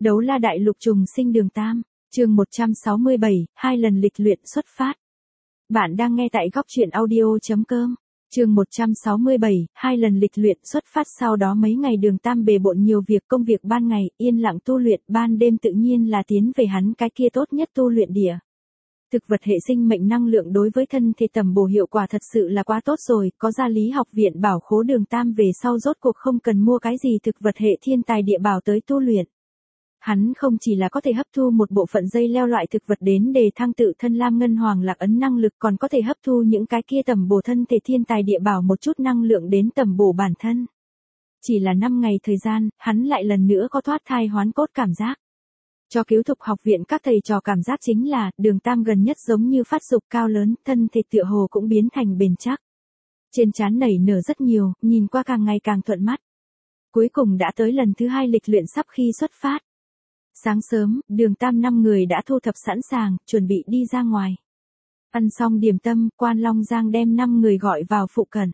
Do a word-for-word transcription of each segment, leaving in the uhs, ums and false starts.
Đấu la đại lục trùng sinh đường Tam, chương một trăm sáu mươi bảy, hai lần lịch luyện xuất phát. Bạn đang nghe tại góc truyện audio.com, chương một trăm sáu mươi bảy, hai lần lịch luyện xuất phát. Sau đó mấy ngày đường Tam bề bộn nhiều việc, công việc ban ngày, yên lặng tu luyện, ban đêm tự nhiên là tiến về hắn cái kia tốt nhất tu luyện địa. Thực vật hệ sinh mệnh năng lượng đối với thân thể tầm bổ hiệu quả thật sự là quá tốt rồi, có gia lý học viện bảo khố đường Tam về sau rốt cuộc không cần mua cái gì thực vật hệ thiên tài địa bảo tới tu luyện. Hắn không chỉ là có thể hấp thu một bộ phận dây leo loại thực vật đến để thăng tự thân lam ngân hoàng lạc ấn năng lực, còn có thể hấp thu những cái kia tầm bổ thân thể thiên tài địa bảo một chút năng lượng đến tầm bổ bản thân. Chỉ là năm ngày thời gian, hắn lại lần nữa có thoát thai hoán cốt cảm giác. Cho cứu thục học viện các thầy trò cảm giác chính là, đường Tam gần nhất giống như phát dục cao lớn, thân thể tựa hồ cũng biến thành bền chắc. Trên trán nảy nở rất nhiều, nhìn qua càng ngày càng thuận mắt. Cuối cùng đã tới lần thứ hai lịch luyện sắp khi xuất phát. Sáng sớm, đường Tam năm người đã thu thập sẵn sàng, chuẩn bị đi ra ngoài. Ăn xong điểm tâm, Quan Long Giang đem năm người gọi vào phụ cận.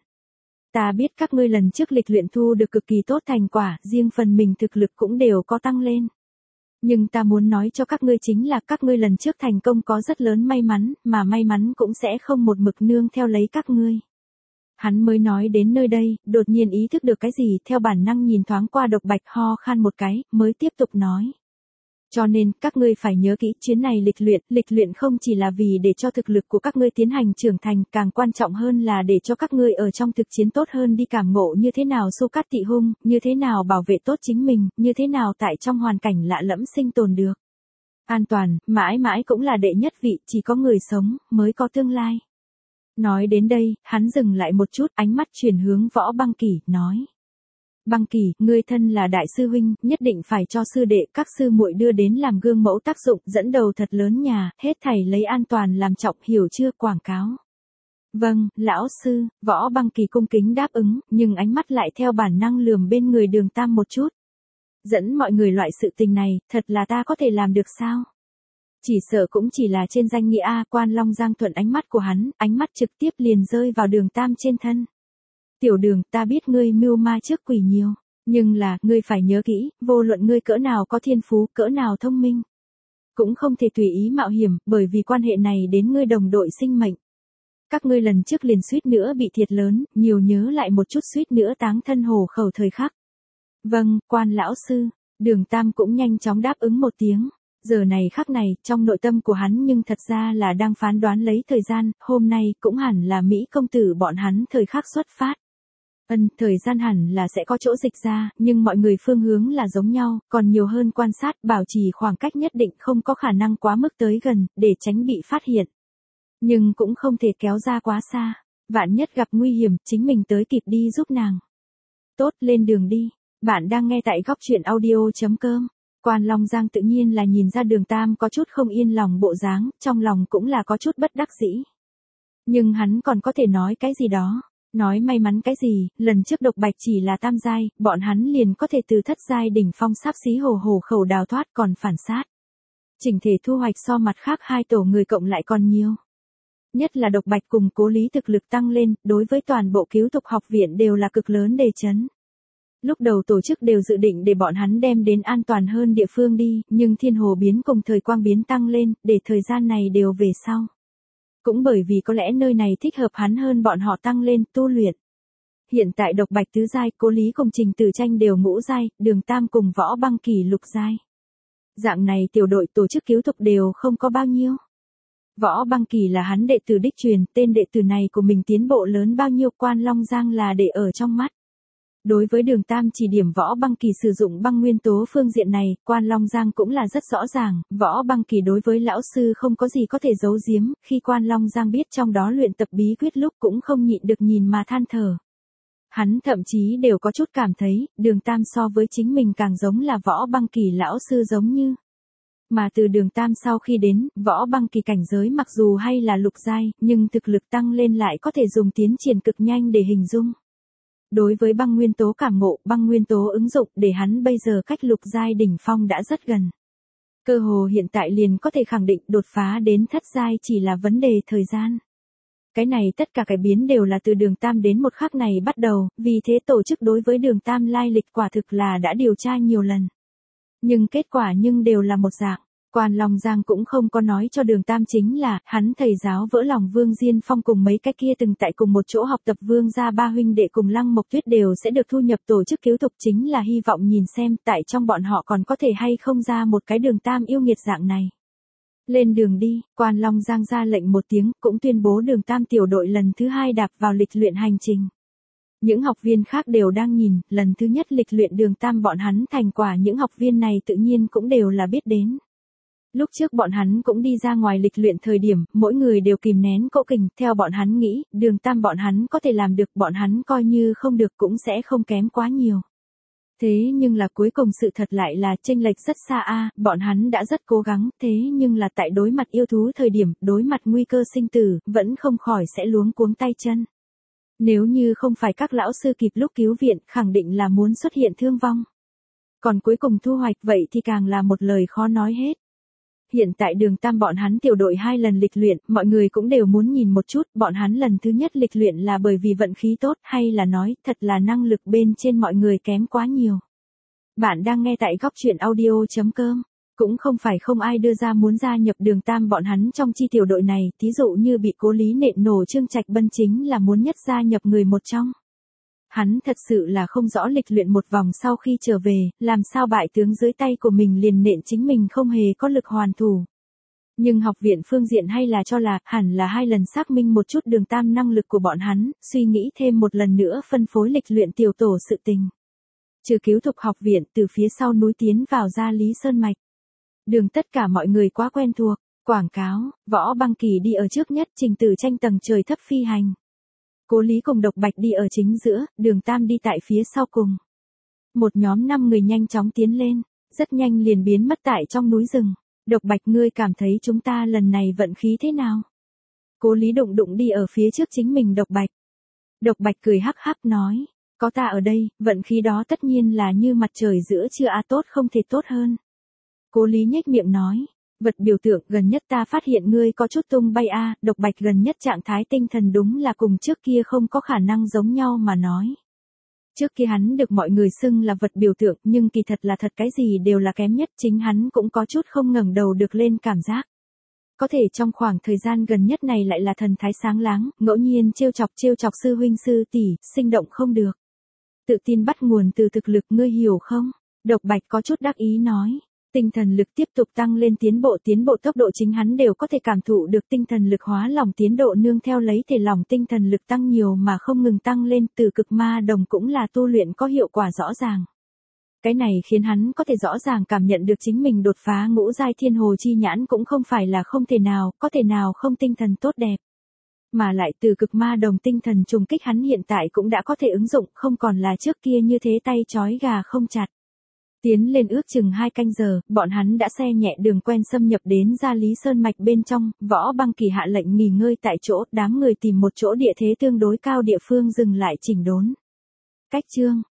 Ta biết các ngươi lần trước lịch luyện thu được cực kỳ tốt thành quả, riêng phần mình thực lực cũng đều có tăng lên. Nhưng ta muốn nói cho các ngươi chính là các ngươi lần trước thành công có rất lớn may mắn, mà may mắn cũng sẽ không một mực nương theo lấy các ngươi. Hắn mới nói đến nơi đây, đột nhiên ý thức được cái gì, theo bản năng nhìn thoáng qua Độc Bạch ho khan một cái, mới tiếp tục nói. Cho nên, các ngươi phải nhớ kỹ, chuyến này lịch luyện, lịch luyện không chỉ là vì để cho thực lực của các ngươi tiến hành trưởng thành, càng quan trọng hơn là để cho các ngươi ở trong thực chiến tốt hơn đi cảm ngộ như thế nào xu cát tị hung, như thế nào bảo vệ tốt chính mình, như thế nào tại trong hoàn cảnh lạ lẫm sinh tồn được. An toàn, mãi mãi cũng là đệ nhất vị, chỉ có người sống, mới có tương lai. Nói đến đây, hắn dừng lại một chút, ánh mắt chuyển hướng Võ Băng Kỳ, nói. Băng Kỳ, ngươi thân là đại sư huynh, nhất định phải cho sư đệ các sư muội đưa đến làm gương mẫu tác dụng, dẫn đầu thật lớn nhà, hết thảy lấy an toàn làm trọng, hiểu chưa? Quảng cáo. Vâng, lão sư, Võ Băng Kỳ cung kính đáp ứng, nhưng ánh mắt lại theo bản năng lườm bên người đường Tam một chút. Dẫn mọi người loại sự tình này, thật là ta có thể làm được sao? Chỉ sợ cũng chỉ là trên danh nghĩa A. Quan Long Giang thuận ánh mắt của hắn, ánh mắt trực tiếp liền rơi vào đường Tam trên thân. Tiểu Đường, ta biết ngươi mưu ma trước quỷ nhiều, nhưng là, ngươi phải nhớ kỹ, vô luận ngươi cỡ nào có thiên phú, cỡ nào thông minh, cũng không thể tùy ý mạo hiểm, bởi vì quan hệ này đến ngươi đồng đội sinh mệnh. Các ngươi lần trước liền suýt nữa bị thiệt lớn, nhiều nhớ lại một chút suýt nữa táng thân hổ khẩu thời khắc. Vâng, Quan lão sư, đường Tam cũng nhanh chóng đáp ứng một tiếng. Giờ này khắc này, trong nội tâm của hắn nhưng thật ra là đang phán đoán lấy thời gian, hôm nay cũng hẳn là Mỹ công tử bọn hắn thời khắc xuất phát. Ân, thời gian hẳn là sẽ có chỗ dịch ra, nhưng mọi người phương hướng là giống nhau, còn nhiều hơn quan sát, bảo trì khoảng cách nhất định, không có khả năng quá mức tới gần, để tránh bị phát hiện. Nhưng cũng không thể kéo ra quá xa, vạn nhất gặp nguy hiểm, chính mình tới kịp đi giúp nàng. Tốt, lên đường đi. Bạn đang nghe tại góc truyện audio.com. Quan Long Giang tự nhiên là nhìn ra đường Tam có chút không yên lòng bộ dáng, trong lòng cũng là có chút bất đắc dĩ. Nhưng hắn còn có thể nói cái gì đó. Nói may mắn cái gì, lần trước Độc Bạch chỉ là tam giai, bọn hắn liền có thể từ thất giai đỉnh phong sắp xí hồ hồ khẩu đào thoát, còn phản sát. Chỉnh thể thu hoạch so mặt khác hai tổ người cộng lại còn nhiều. Nhất là Độc Bạch cùng Cố Lý thực lực tăng lên, đối với toàn bộ cứu thục học viện đều là cực lớn đề chấn. Lúc đầu tổ chức đều dự định để bọn hắn đem đến an toàn hơn địa phương đi, nhưng thiên hồ biến cùng thời quang biến tăng lên, để thời gian này đều về sau. Cũng bởi vì có lẽ nơi này thích hợp hắn hơn bọn họ tăng lên, tu luyện. Hiện tại Độc Bạch tứ giai, Cố Lý cùng Trình Tử Tranh đều ngũ giai, đường Tam cùng Võ Băng Kỳ lục giai. Dạng này tiểu đội tổ chức cứu thục đều không có bao nhiêu. Võ Băng Kỳ là hắn đệ tử đích truyền, tên đệ tử này của mình tiến bộ lớn bao nhiêu, Quan Long Giang là để ở trong mắt. Đối với đường Tam chỉ điểm Võ Băng Kỳ sử dụng băng nguyên tố phương diện này, Quan Long Giang cũng là rất rõ ràng, Võ Băng Kỳ đối với lão sư không có gì có thể giấu giếm, khi Quan Long Giang biết trong đó luyện tập bí quyết lúc cũng không nhịn được nhìn mà than thở. Hắn thậm chí đều có chút cảm thấy, đường Tam so với chính mình càng giống là Võ Băng Kỳ lão sư giống như. Mà từ đường Tam sau khi đến, Võ Băng Kỳ cảnh giới mặc dù hay là lục giai, nhưng thực lực tăng lên lại có thể dùng tiến triển cực nhanh để hình dung. Đối với băng nguyên tố cảm ngộ, băng nguyên tố ứng dụng để hắn bây giờ cách lục giai đỉnh phong đã rất gần. Cơ hồ hiện tại liền có thể khẳng định đột phá đến thất giai chỉ là vấn đề thời gian. Cái này tất cả cải biến đều là từ đường Tam đến một khắc này bắt đầu, vì thế tổ chức đối với đường Tam lai lịch quả thực là đã điều tra nhiều lần. Nhưng kết quả nhưng đều là một dạng. Quan Long Giang cũng không có nói cho Đường Tam chính là, hắn thầy giáo vỡ lòng Vương Diên Phong cùng mấy cái kia từng tại cùng một chỗ học tập Vương gia ba huynh đệ cùng Lăng Mộc Tuyết đều sẽ được thu nhập tổ chức cứu tục, chính là hy vọng nhìn xem tại trong bọn họ còn có thể hay không ra một cái Đường Tam yêu nghiệt dạng này. Lên đường đi, Quan Long Giang ra lệnh một tiếng, cũng tuyên bố Đường Tam tiểu đội lần thứ hai đạp vào lịch luyện hành trình. Những học viên khác đều đang nhìn, lần thứ nhất lịch luyện Đường Tam bọn hắn thành quả những học viên này tự nhiên cũng đều là biết đến. Lúc trước bọn hắn cũng đi ra ngoài lịch luyện thời điểm, mỗi người đều kìm nén cỗ kình, theo bọn hắn nghĩ, Đường Tam bọn hắn có thể làm được, bọn hắn coi như không được cũng sẽ không kém quá nhiều. Thế nhưng là cuối cùng sự thật lại là chênh lệch rất xa a, bọn hắn đã rất cố gắng, thế nhưng là tại đối mặt yêu thú thời điểm, đối mặt nguy cơ sinh tử, vẫn không khỏi sẽ luống cuống tay chân. Nếu như không phải các lão sư kịp lúc cứu viện, khẳng định là muốn xuất hiện thương vong. Còn cuối cùng thu hoạch vậy thì càng là một lời khó nói hết. Hiện tại Đường Tam bọn hắn tiểu đội hai lần lịch luyện, mọi người cũng đều muốn nhìn một chút, bọn hắn lần thứ nhất lịch luyện là bởi vì vận khí tốt hay là nói thật là năng lực bên trên mọi người kém quá nhiều. Bạn đang nghe tại góc truyện audio chấm com. Cũng không phải không ai đưa ra muốn gia nhập Đường Tam bọn hắn trong chi tiểu đội này, thí dụ như bị Cố Lý nện nổ Trương Trạch Bân chính là muốn nhất gia nhập người một trong. Hắn thật sự là không rõ lịch luyện một vòng sau khi trở về, làm sao bại tướng dưới tay của mình liền nện chính mình không hề có lực hoàn thủ. Nhưng học viện phương diện hay là cho là, hẳn là hai lần xác minh một chút Đường Tam năng lực của bọn hắn, suy nghĩ thêm một lần nữa phân phối lịch luyện tiểu tổ sự tình. Trừ cứu thục học viện từ phía sau núi tiến vào ra Lý Sơn Mạch. Đường tất cả mọi người quá quen thuộc, quảng cáo, Võ Băng Kỳ đi ở trước nhất, Trình Tử Tranh tầng trời thấp phi hành. Cố Lý cùng Độc Bạch đi ở chính giữa, Đường Tam đi tại phía sau cùng. Một nhóm năm người nhanh chóng tiến lên, rất nhanh liền biến mất tại trong núi rừng. Độc Bạch, ngươi cảm thấy chúng ta lần này vận khí thế nào? Cố Lý đụng đụng đi ở phía trước chính mình Độc Bạch. Độc Bạch cười hắc hắc nói, có ta ở đây, vận khí đó tất nhiên là như mặt trời giữa trưa a, tốt không thể tốt hơn. Cố Lý nhếch miệng nói, vật biểu tượng gần nhất ta phát hiện ngươi có chút tung bay a, Độc Bạch gần nhất trạng thái tinh thần đúng là cùng trước kia không có khả năng giống nhau mà nói. Trước kia hắn được mọi người xưng là vật biểu tượng, nhưng kỳ thật là thật cái gì đều là kém nhất, chính hắn cũng có chút không ngẩng đầu được lên cảm giác. Có thể trong khoảng thời gian gần nhất này lại là thần thái sáng láng, ngẫu nhiên trêu chọc trêu chọc sư huynh sư tỷ, sinh động không được. Tự tin bắt nguồn từ thực lực, ngươi hiểu không? Độc Bạch có chút đắc ý nói. Tinh thần lực tiếp tục tăng lên, tiến bộ tiến bộ tốc độ chính hắn đều có thể cảm thụ được, tinh thần lực hóa lòng tiến độ nương theo lấy thể lòng tinh thần lực tăng nhiều mà không ngừng tăng lên, từ cực ma đồng cũng là tu luyện có hiệu quả rõ ràng. Cái này khiến hắn có thể rõ ràng cảm nhận được chính mình đột phá ngũ giai thiên hồ chi nhãn cũng không phải là không thể nào, có thể nào không tinh thần tốt đẹp. Mà lại từ cực ma đồng tinh thần trùng kích hắn hiện tại cũng đã có thể ứng dụng, không còn là trước kia như thế tay trói gà không chặt. Tiến lên ước chừng hai canh giờ, bọn hắn đã xe nhẹ đường quen xâm nhập đến ra Lý Sơn Mạch bên trong, Võ Băng Kỳ hạ lệnh nghỉ ngơi tại chỗ, đám người tìm một chỗ địa thế tương đối cao địa phương dừng lại chỉnh đốn. Cách chương,